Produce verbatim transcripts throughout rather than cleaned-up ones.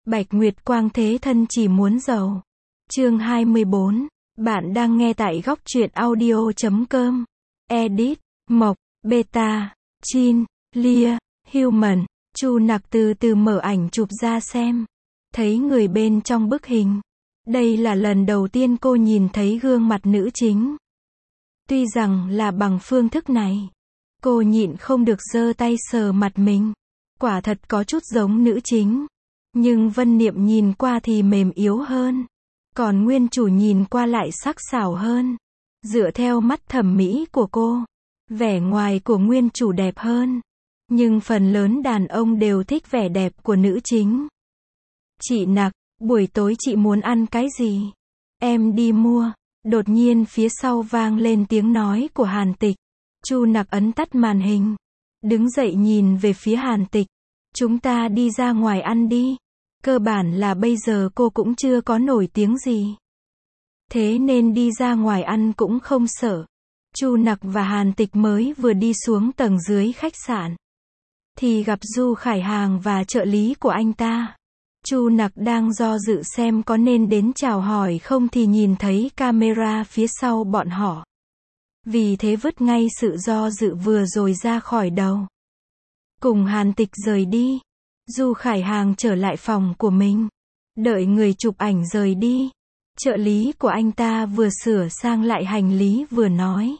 Bạch Nguyệt Quang thế thân chỉ muốn giàu. Chương hai mươi bốn. Bạn đang nghe tại góc truyện audio chấm com. Edit, Mộc, Beta, Chin, Lia, Human. Chu Nặc từ từ mở ảnh chụp ra xem. Thấy người bên trong bức hình. Đây là lần đầu tiên cô nhìn thấy gương mặt nữ chính. Tuy rằng là bằng phương thức này, cô nhịn không được giơ tay sờ mặt mình. Quả thật có chút giống nữ chính. Nhưng Vân Niệm nhìn qua thì mềm yếu hơn. Còn nguyên chủ nhìn qua lại sắc sảo hơn. Dựa theo mắt thẩm mỹ của cô, vẻ ngoài của nguyên chủ đẹp hơn. Nhưng phần lớn đàn ông đều thích vẻ đẹp của nữ chính. Chị Nặc, buổi tối chị muốn ăn cái gì? Em đi mua. Đột nhiên phía sau vang lên tiếng nói của Hàn Tịch. Chu Nặc ấn tắt màn hình. Đứng dậy nhìn về phía Hàn Tịch. Chúng ta đi ra ngoài ăn đi. Cơ bản là bây giờ cô cũng chưa có nổi tiếng gì. Thế nên đi ra ngoài ăn cũng không sợ. Chu Nặc và Hàn Tịch mới vừa đi xuống tầng dưới khách sạn, thì gặp Du Khải Hàng và trợ lý của anh ta. Chu Nặc đang do dự xem có nên đến chào hỏi không thì nhìn thấy camera phía sau bọn họ. Vì thế vứt ngay sự do dự vừa rồi ra khỏi đầu. Cùng Hàn Tịch rời đi. Du Khải Hàng trở lại phòng của mình. Đợi người chụp ảnh rời đi. Trợ lý của anh ta vừa sửa sang lại hành lý vừa nói.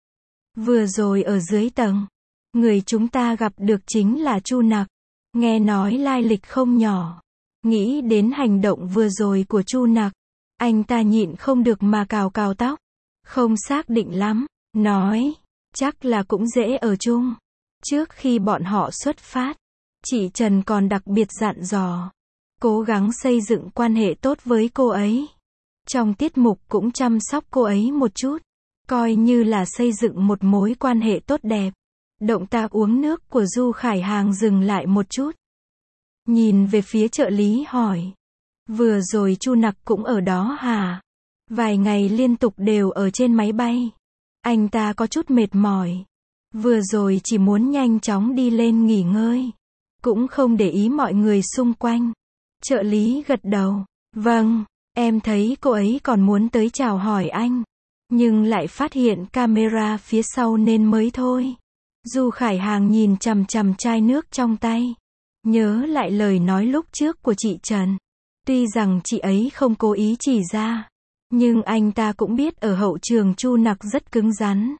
Vừa rồi ở dưới tầng, người chúng ta gặp được chính là Chu Nặc. Nghe nói lai lịch không nhỏ. Nghĩ đến hành động vừa rồi của Chu Nặc, anh ta nhịn không được mà cào cào tóc. Không xác định lắm. Nói, chắc là cũng dễ ở chung. Trước khi bọn họ xuất phát, chị Trần còn đặc biệt dặn dò. Cố gắng xây dựng quan hệ tốt với cô ấy. Trong tiết mục cũng chăm sóc cô ấy một chút. Coi như là xây dựng một mối quan hệ tốt đẹp. Động tác uống nước của Du Khải Hàng dừng lại một chút. Nhìn về phía trợ lý hỏi. Vừa rồi Chu Nặc cũng ở đó hả? Vài ngày liên tục đều ở trên máy bay. Anh ta có chút mệt mỏi. Vừa rồi chỉ muốn nhanh chóng đi lên nghỉ ngơi. Cũng không để ý mọi người xung quanh. Trợ lý gật đầu. Vâng, em thấy cô ấy còn muốn tới chào hỏi anh. Nhưng lại phát hiện camera phía sau nên mới thôi. Du Khải Hàng nhìn chằm chằm chai nước trong tay. Nhớ lại lời nói lúc trước của chị Trần. Tuy rằng chị ấy không cố ý chỉ ra. Nhưng anh ta cũng biết ở hậu trường Chu Nặc rất cứng rắn.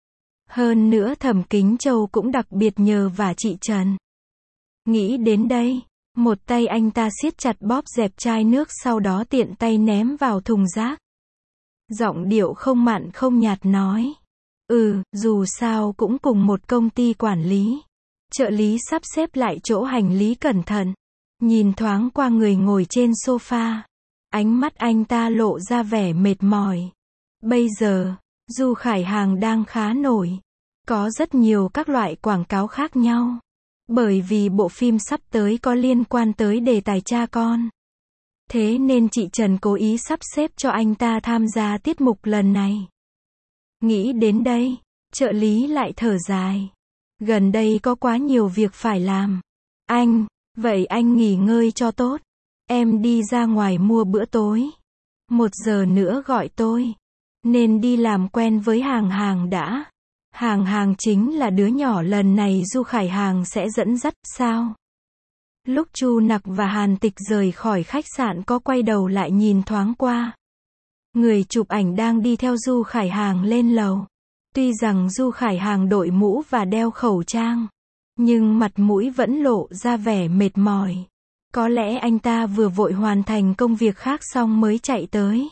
Hơn nữa Thẩm Kính Châu cũng đặc biệt nhờ vả chị Trần. Nghĩ đến đây, một tay anh ta siết chặt bóp dẹp chai nước sau đó tiện tay ném vào thùng rác. Giọng điệu không mặn không nhạt nói. Ừ, dù sao cũng cùng một công ty quản lý. Trợ lý sắp xếp lại chỗ hành lý cẩn thận. Nhìn thoáng qua người ngồi trên sofa. Ánh mắt anh ta lộ ra vẻ mệt mỏi. Bây giờ, Du Khải Hàng đang khá nổi. Có rất nhiều các loại quảng cáo khác nhau. Bởi vì bộ phim sắp tới có liên quan tới đề tài cha con. Thế nên chị Trần cố ý sắp xếp cho anh ta tham gia tiết mục lần này. Nghĩ đến đây, trợ lý lại thở dài. Gần đây có quá nhiều việc phải làm. Anh, vậy anh nghỉ ngơi cho tốt. Em đi ra ngoài mua bữa tối. Một giờ nữa gọi tôi. Nên đi làm quen với Hàng Hàng đã. Hàng Hàng chính là đứa nhỏ lần này Du Khải Hàng sẽ dẫn dắt, sao? Lúc Chu Nặc và Hàn Tịch rời khỏi khách sạn có quay đầu lại nhìn thoáng qua. Người chụp ảnh đang đi theo Du Khải Hàng lên lầu. Tuy rằng Du Khải Hàng đội mũ và đeo khẩu trang, nhưng mặt mũi vẫn lộ ra vẻ mệt mỏi. Có lẽ anh ta vừa vội hoàn thành công việc khác xong mới chạy tới.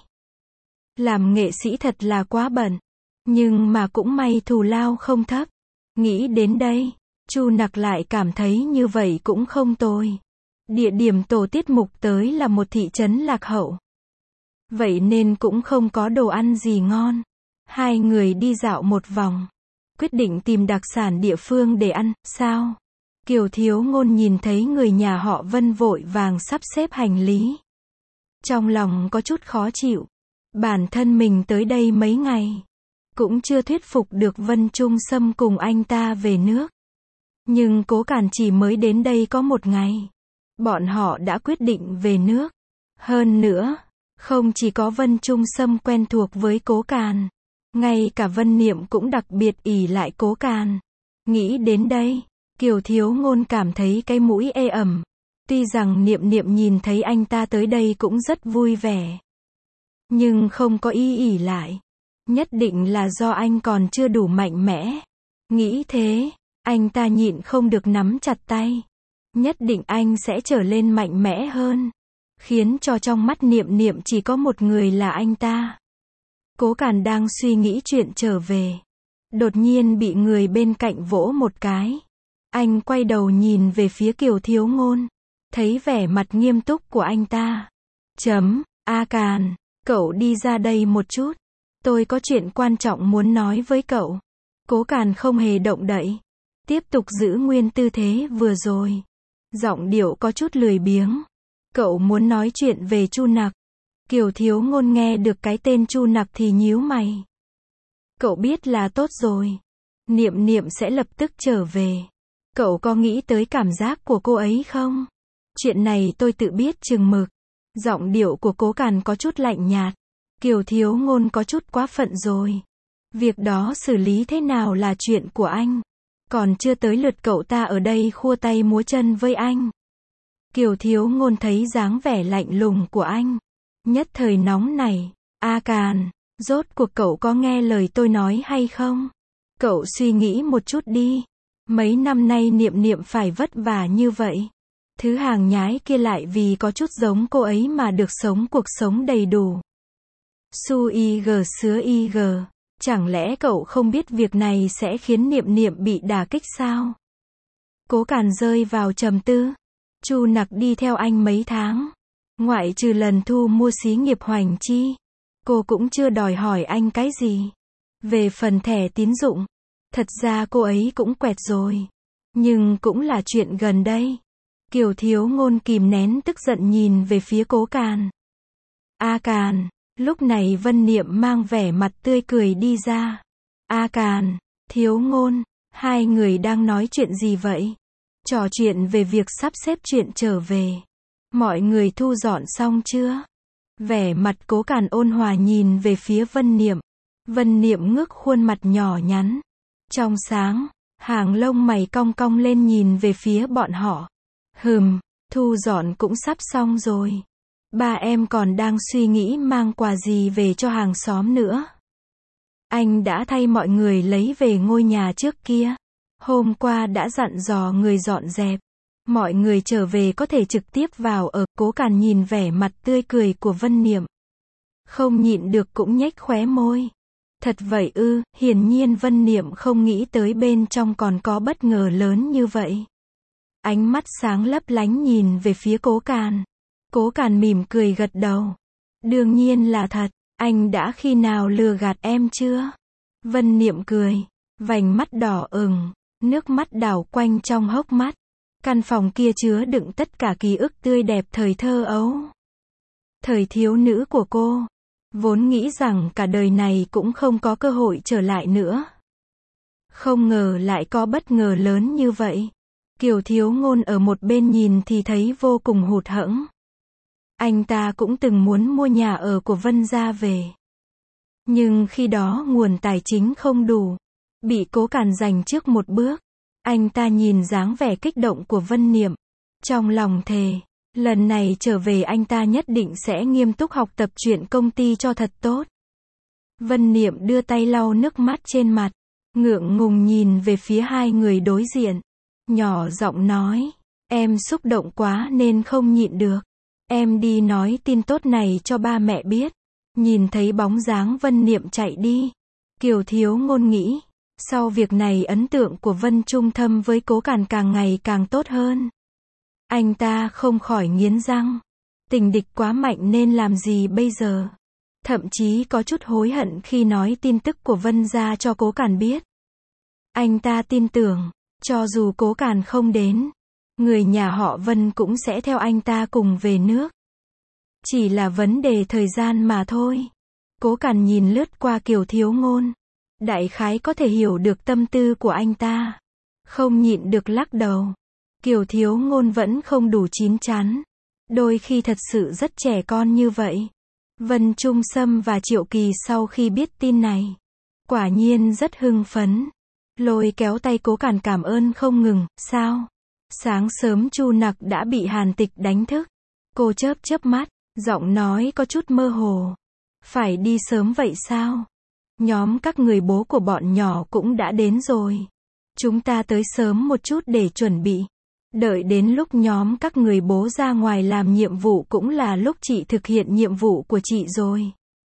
Làm nghệ sĩ thật là quá bận. Nhưng mà cũng may thù lao không thấp. Nghĩ đến đây, Chu Nặc lại cảm thấy như vậy cũng không tồi. Địa điểm tổ tiết mục tới là một thị trấn lạc hậu. Vậy nên cũng không có đồ ăn gì ngon. Hai người đi dạo một vòng. Quyết định tìm đặc sản địa phương để ăn, sao? Kiều Thiếu Ngôn nhìn thấy người nhà họ Vân vội vàng sắp xếp hành lý. Trong lòng có chút khó chịu. Bản thân mình tới đây mấy ngày. Cũng chưa thuyết phục được Vân Trung Sâm cùng anh ta về nước. Nhưng Cố Càn chỉ mới đến đây có một ngày. Bọn họ đã quyết định về nước. Hơn nữa, không chỉ có Vân Trung Sâm quen thuộc với Cố Càn, ngay cả Vân Niệm cũng đặc biệt ỷ lại Cố Càn. Nghĩ đến đây, Kiều Thiếu Ngôn cảm thấy cái mũi ê ẩm. Tuy rằng Niệm Niệm nhìn thấy anh ta tới đây cũng rất vui vẻ, nhưng không có ý ỷ lại. Nhất định là do anh còn chưa đủ mạnh mẽ. Nghĩ thế, anh ta nhịn không được nắm chặt tay. Nhất định anh sẽ trở lên mạnh mẽ hơn, khiến cho trong mắt Niệm Niệm chỉ có một người là anh ta. Cố Càn đang suy nghĩ chuyện trở về, đột nhiên bị người bên cạnh vỗ một cái. Anh quay đầu nhìn về phía Kiều Thiếu Ngôn, thấy vẻ mặt nghiêm túc của anh ta. Chấm, A Càn, cậu đi ra đây một chút. Tôi có chuyện quan trọng muốn nói với cậu. Cố Càn không hề động đậy, tiếp tục giữ nguyên tư thế vừa rồi. Giọng điệu có chút lười biếng. Cậu muốn nói chuyện về Chu Nặc. Kiều Thiếu Ngôn nghe được cái tên Chu Nặc thì nhíu mày. Cậu biết là tốt rồi. Niệm Niệm sẽ lập tức trở về. Cậu có nghĩ tới cảm giác của cô ấy không? Chuyện này tôi tự biết chừng mực. Giọng điệu của Cố Càn có chút lạnh nhạt. Kiều Thiếu Ngôn có chút quá phận rồi. Việc đó xử lý thế nào là chuyện của anh. Còn chưa tới lượt cậu ta ở đây khua tay múa chân với anh. Kiều Thiếu Ngôn thấy dáng vẻ lạnh lùng của anh, nhất thời nóng nảy. A Càn, rốt cuộc cậu có nghe lời tôi nói hay không? Cậu suy nghĩ một chút đi. Mấy năm nay Niệm Niệm phải vất vả như vậy. Thứ hàng nhái kia lại vì có chút giống cô ấy mà được sống cuộc sống đầy đủ. Su y g sứa y g. Chẳng lẽ cậu không biết việc này sẽ khiến Niệm Niệm bị đả kích sao? Cố Càn rơi vào trầm tư. Chu Nặc đi theo anh mấy tháng. Ngoại trừ lần thu mua xí nghiệp Hoành Chi, cô cũng chưa đòi hỏi anh cái gì. Về phần thẻ tín dụng, thật ra cô ấy cũng quẹt rồi. Nhưng cũng là chuyện gần đây. Kiều Thiếu Ngôn kìm nén tức giận nhìn về phía Cố Càn. A Càn, lúc này Vân Niệm mang vẻ mặt tươi cười đi ra. A Càn, Thiếu Ngôn, hai người đang nói chuyện gì vậy? Trò chuyện về việc sắp xếp chuyện trở về. Mọi người thu dọn xong chưa? Vẻ mặt Cố Càn ôn hòa nhìn về phía Vân Niệm. Vân Niệm ngước khuôn mặt nhỏ nhắn, trong sáng, hàng lông mày cong cong lên nhìn về phía bọn họ. Hừm, thu dọn cũng sắp xong rồi. Ba em còn đang suy nghĩ mang quà gì về cho hàng xóm nữa. Anh đã thay mọi người lấy về ngôi nhà trước kia. Hôm qua đã dặn dò người dọn dẹp. Mọi người trở về có thể trực tiếp vào ở. Cố Càn nhìn vẻ mặt tươi cười của Vân Niệm, không nhịn được cũng nhếch khóe môi. Thật vậy ư? Hiển nhiên Vân Niệm không nghĩ tới bên trong còn có bất ngờ lớn như vậy. Ánh mắt sáng lấp lánh nhìn về phía Cố Càn. Cố Càn mỉm cười gật đầu. Đương nhiên là thật. Anh đã khi nào lừa gạt em chưa? Vân Niệm cười, vành mắt đỏ ửng, nước mắt đảo quanh trong hốc mắt. Căn phòng kia chứa đựng tất cả ký ức tươi đẹp thời thơ ấu, thời thiếu nữ của cô. Vốn nghĩ rằng cả đời này cũng không có cơ hội trở lại nữa. Không ngờ lại có bất ngờ lớn như vậy. Kiều Thiếu Ngôn ở một bên nhìn thì thấy vô cùng hụt hẫng. Anh ta cũng từng muốn mua nhà ở của Vân gia về. Nhưng khi đó nguồn tài chính không đủ, bị Cố Càn giành trước một bước. Anh ta nhìn dáng vẻ kích động của Vân Niệm, trong lòng thề, lần này trở về anh ta nhất định sẽ nghiêm túc học tập chuyện công ty cho thật tốt. Vân Niệm đưa tay lau nước mắt trên mặt, ngượng ngùng nhìn về phía hai người đối diện, nhỏ giọng nói, em xúc động quá nên không nhịn được. Em đi nói tin tốt này cho ba mẹ biết. Nhìn thấy bóng dáng Vân Niệm chạy đi, Kiều Thiếu Ngôn nghĩ, sau việc này ấn tượng của Vân Trung Thâm với Cố Càn càng ngày càng tốt hơn. Anh ta không khỏi nghiến răng. Tình địch quá mạnh nên làm gì bây giờ? Thậm chí có chút hối hận khi nói tin tức của Vân gia cho Cố Càn biết. Anh ta tin tưởng, cho dù Cố Càn không đến, người nhà họ Vân cũng sẽ theo anh ta cùng về nước. Chỉ là vấn đề thời gian mà thôi. Cố Càn nhìn lướt qua Kiều Thiếu Ngôn, đại khái có thể hiểu được tâm tư của anh ta, không nhịn được lắc đầu. Kiều Thiếu Ngôn vẫn không đủ chín chắn. Đôi khi thật sự rất trẻ con như vậy. Vân Trung Sâm và Triệu Kỳ sau khi biết tin này, quả nhiên rất hưng phấn. Lôi kéo tay Cố Càn cảm ơn không ngừng. Sao? Sáng sớm Chu Nặc đã bị Hàn Tịch đánh thức. Cô chớp chớp mắt, giọng nói có chút mơ hồ. Phải đi sớm vậy sao? Nhóm các người bố của bọn nhỏ cũng đã đến rồi. Chúng ta tới sớm một chút để chuẩn bị. Đợi đến lúc nhóm các người bố ra ngoài làm nhiệm vụ cũng là lúc chị thực hiện nhiệm vụ của chị rồi.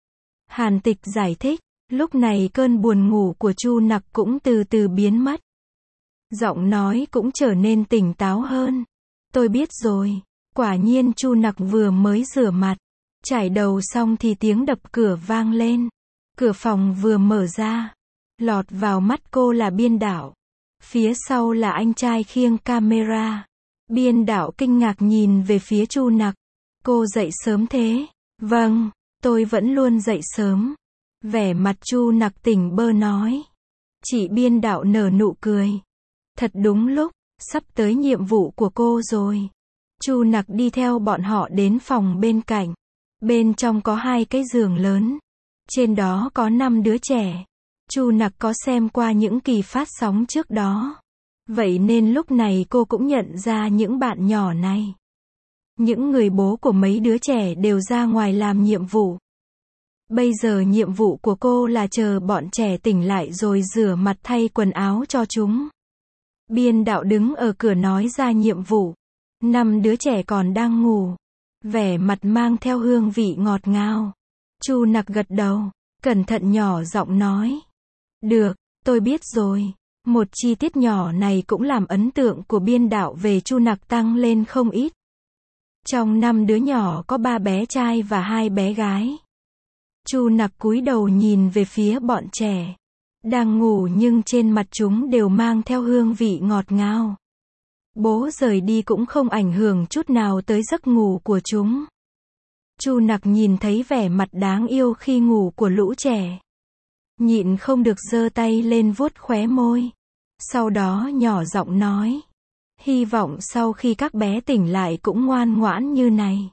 Hàn Tịch giải thích. Lúc này cơn buồn ngủ của Chu Nặc cũng từ từ biến mất. Giọng nói cũng trở nên tỉnh táo hơn. Tôi biết rồi. Quả nhiên Chu Nặc vừa mới rửa mặt, chải đầu xong thì tiếng đập cửa vang lên. Cửa phòng vừa mở ra, lọt vào mắt cô là Biên Đạo. Phía sau là anh trai khiêng camera. Biên Đạo kinh ngạc nhìn về phía Chu Nặc. Cô dậy sớm thế? Vâng, tôi vẫn luôn dậy sớm. Vẻ mặt Chu Nặc tỉnh bơ nói. Chị Biên Đạo nở nụ cười. Thật đúng lúc, sắp tới nhiệm vụ của cô rồi. Chu Nặc đi theo bọn họ đến phòng bên cạnh. Bên trong có hai cái giường lớn. Trên đó có năm đứa trẻ. Chu Nặc có xem qua những kỳ phát sóng trước đó. Vậy nên lúc này cô cũng nhận ra những bạn nhỏ này. Những người bố của mấy đứa trẻ đều ra ngoài làm nhiệm vụ. Bây giờ nhiệm vụ của cô là chờ bọn trẻ tỉnh lại rồi rửa mặt thay quần áo cho chúng. Biên Đạo đứng ở cửa nói ra nhiệm vụ. Năm đứa trẻ còn đang ngủ. Vẻ mặt mang theo hương vị ngọt ngào. Chu Nặc gật đầu, cẩn thận nhỏ giọng nói. Được, tôi biết rồi. Một chi tiết nhỏ này cũng làm ấn tượng của Biên Đạo về Chu Nặc tăng lên không ít. Trong năm đứa nhỏ có ba bé trai và hai bé gái. Chu Nặc cúi đầu nhìn về phía bọn trẻ. Đang ngủ nhưng trên mặt chúng đều mang theo hương vị ngọt ngào. Bố rời đi cũng không ảnh hưởng chút nào tới giấc ngủ của chúng. Chu Nặc nhìn thấy vẻ mặt đáng yêu khi ngủ của lũ trẻ. Nhịn không được giơ tay lên vuốt khóe môi. Sau đó nhỏ giọng nói. Hy vọng sau khi các bé tỉnh lại cũng ngoan ngoãn như này.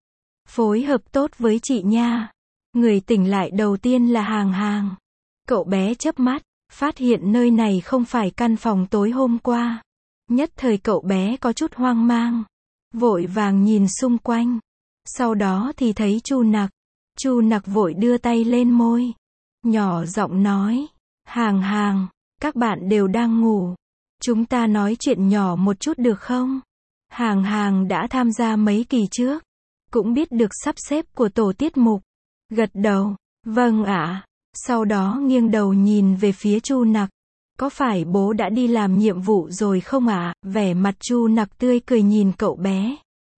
Phối hợp tốt với chị nha. Người tỉnh lại đầu tiên là Hàng Hàng. Cậu bé chớp mắt, phát hiện nơi này không phải căn phòng tối hôm qua. Nhất thời cậu bé có chút hoang mang. Vội vàng nhìn xung quanh. Sau đó thì thấy Chu Nặc. Chu Nặc vội đưa tay lên môi. Nhỏ giọng nói. Hàng Hàng, các bạn đều đang ngủ. Chúng ta nói chuyện nhỏ một chút được không? Hàng Hàng đã tham gia mấy kỳ trước. Cũng biết được sắp xếp của tổ tiết mục. Gật đầu. Vâng ạ. Sau đó nghiêng đầu nhìn về phía Chu Nặc. Có phải bố đã đi làm nhiệm vụ rồi không ạ? À? Vẻ mặt Chu Nặc tươi cười nhìn cậu bé.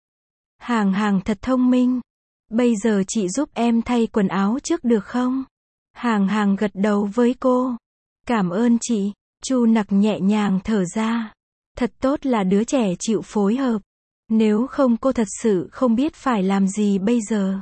Hàng Hàng thật thông minh. Bây giờ chị giúp em thay quần áo trước được không? Hàng Hàng gật đầu với cô. Cảm ơn chị. Chu Nặc nhẹ nhàng thở ra. Thật tốt là đứa trẻ chịu phối hợp. Nếu không cô thật sự không biết phải làm gì bây giờ.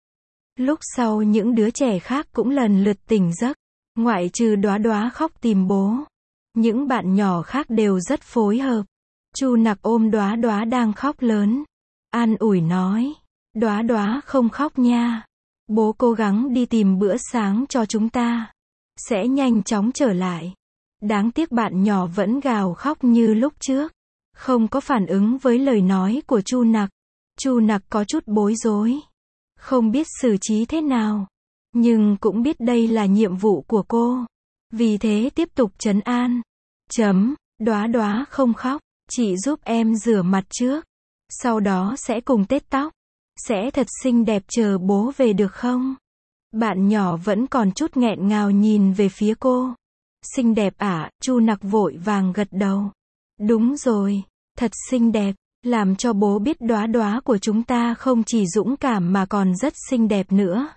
Lúc sau những đứa trẻ khác cũng lần lượt tỉnh giấc. Ngoại trừ Đóa Đóa khóc tìm bố. Những bạn nhỏ khác đều rất phối hợp. Chu Nặc ôm Đóa Đóa đang khóc lớn. An ủi nói. Đóa Đóa không khóc nha. Bố cố gắng đi tìm bữa sáng cho chúng ta. Sẽ nhanh chóng trở lại. Đáng tiếc bạn nhỏ vẫn gào khóc như lúc trước. Không có phản ứng với lời nói của Chu Nặc. Chu Nặc có chút bối rối. Không biết xử trí thế nào. Nhưng cũng biết đây là nhiệm vụ của cô. Vì thế tiếp tục trấn an. Chấm, Đóa Đóa không khóc. Chị giúp em rửa mặt trước. Sau đó sẽ cùng tết tóc. Sẽ thật xinh đẹp chờ bố về được không? Bạn nhỏ vẫn còn chút nghẹn ngào nhìn về phía cô. Xinh đẹp à? Chu Nặc vội vàng gật đầu. Đúng rồi, thật xinh đẹp. Làm cho bố biết Đóa Đóa của chúng ta không chỉ dũng cảm mà còn rất xinh đẹp nữa.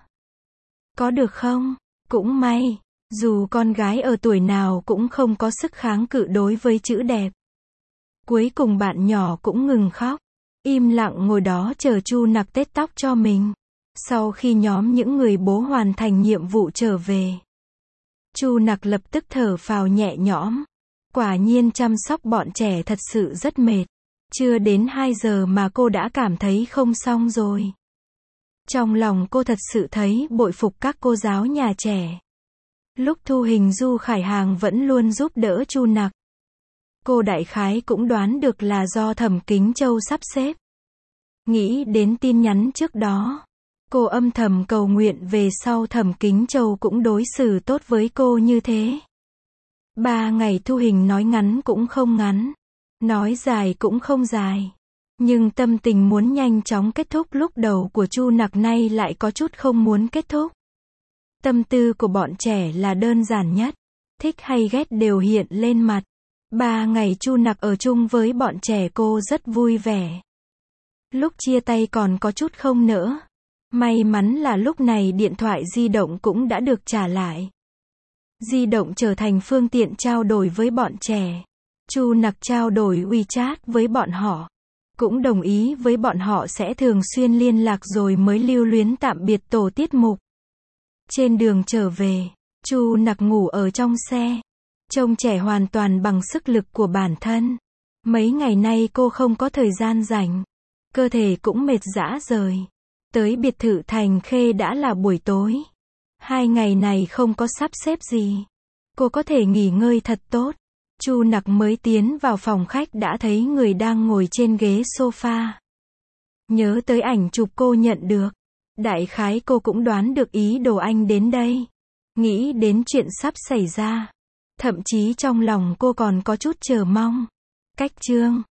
Có được không? Cũng may. Dù con gái ở tuổi nào cũng không có sức kháng cự đối với chữ đẹp. Cuối cùng bạn nhỏ cũng ngừng khóc. Im lặng ngồi đó chờ Chu Nặc tết tóc cho mình. Sau khi nhóm những người bố hoàn thành nhiệm vụ trở về. Chu Nặc lập tức thở phào nhẹ nhõm. Quả nhiên chăm sóc bọn trẻ thật sự rất mệt. Chưa đến hai giờ mà cô đã cảm thấy không xong rồi. Trong lòng cô thật sự thấy bội phục các cô giáo nhà trẻ. Lúc thu hình Du Khải Hàng vẫn luôn giúp đỡ Chu Nặc. Cô đại khái cũng đoán được là do Thẩm Kính Châu sắp xếp. Nghĩ đến tin nhắn trước đó, cô âm thầm cầu nguyện về sau Thẩm Kính Châu cũng đối xử tốt với cô như thế. Ba ngày thu hình nói ngắn cũng không ngắn, nói dài cũng không dài. Nhưng tâm tình muốn nhanh chóng kết thúc lúc đầu của Chu Nặc nay lại có chút không muốn kết thúc. Tâm tư của bọn trẻ là đơn giản nhất, thích hay ghét đều hiện lên mặt. Ba ngày Chu Nặc ở chung với bọn trẻ cô rất vui vẻ. Lúc chia tay còn có chút không nỡ. May mắn là lúc này điện thoại di động cũng đã được trả lại. Di động trở thành phương tiện trao đổi với bọn trẻ. Chu Nặc trao đổi WeChat với bọn họ. Cũng đồng ý với bọn họ sẽ thường xuyên liên lạc rồi mới lưu luyến tạm biệt tổ tiết mục. Trên đường trở về, Chu Nặc ngủ ở trong xe. Trông trẻ hoàn toàn bằng sức lực của bản thân. Mấy ngày nay cô không có thời gian rảnh. Cơ thể cũng mệt rã rời. Tới biệt thự Thành Khê đã là buổi tối. Hai ngày này không có sắp xếp gì. Cô có thể nghỉ ngơi thật tốt. Chu Nặc mới tiến vào phòng khách đã thấy người đang ngồi trên ghế sofa. Nhớ tới ảnh chụp cô nhận được. Đại khái cô cũng đoán được ý đồ anh đến đây. Nghĩ đến chuyện sắp xảy ra. Thậm chí trong lòng cô còn có chút chờ mong. Cách chương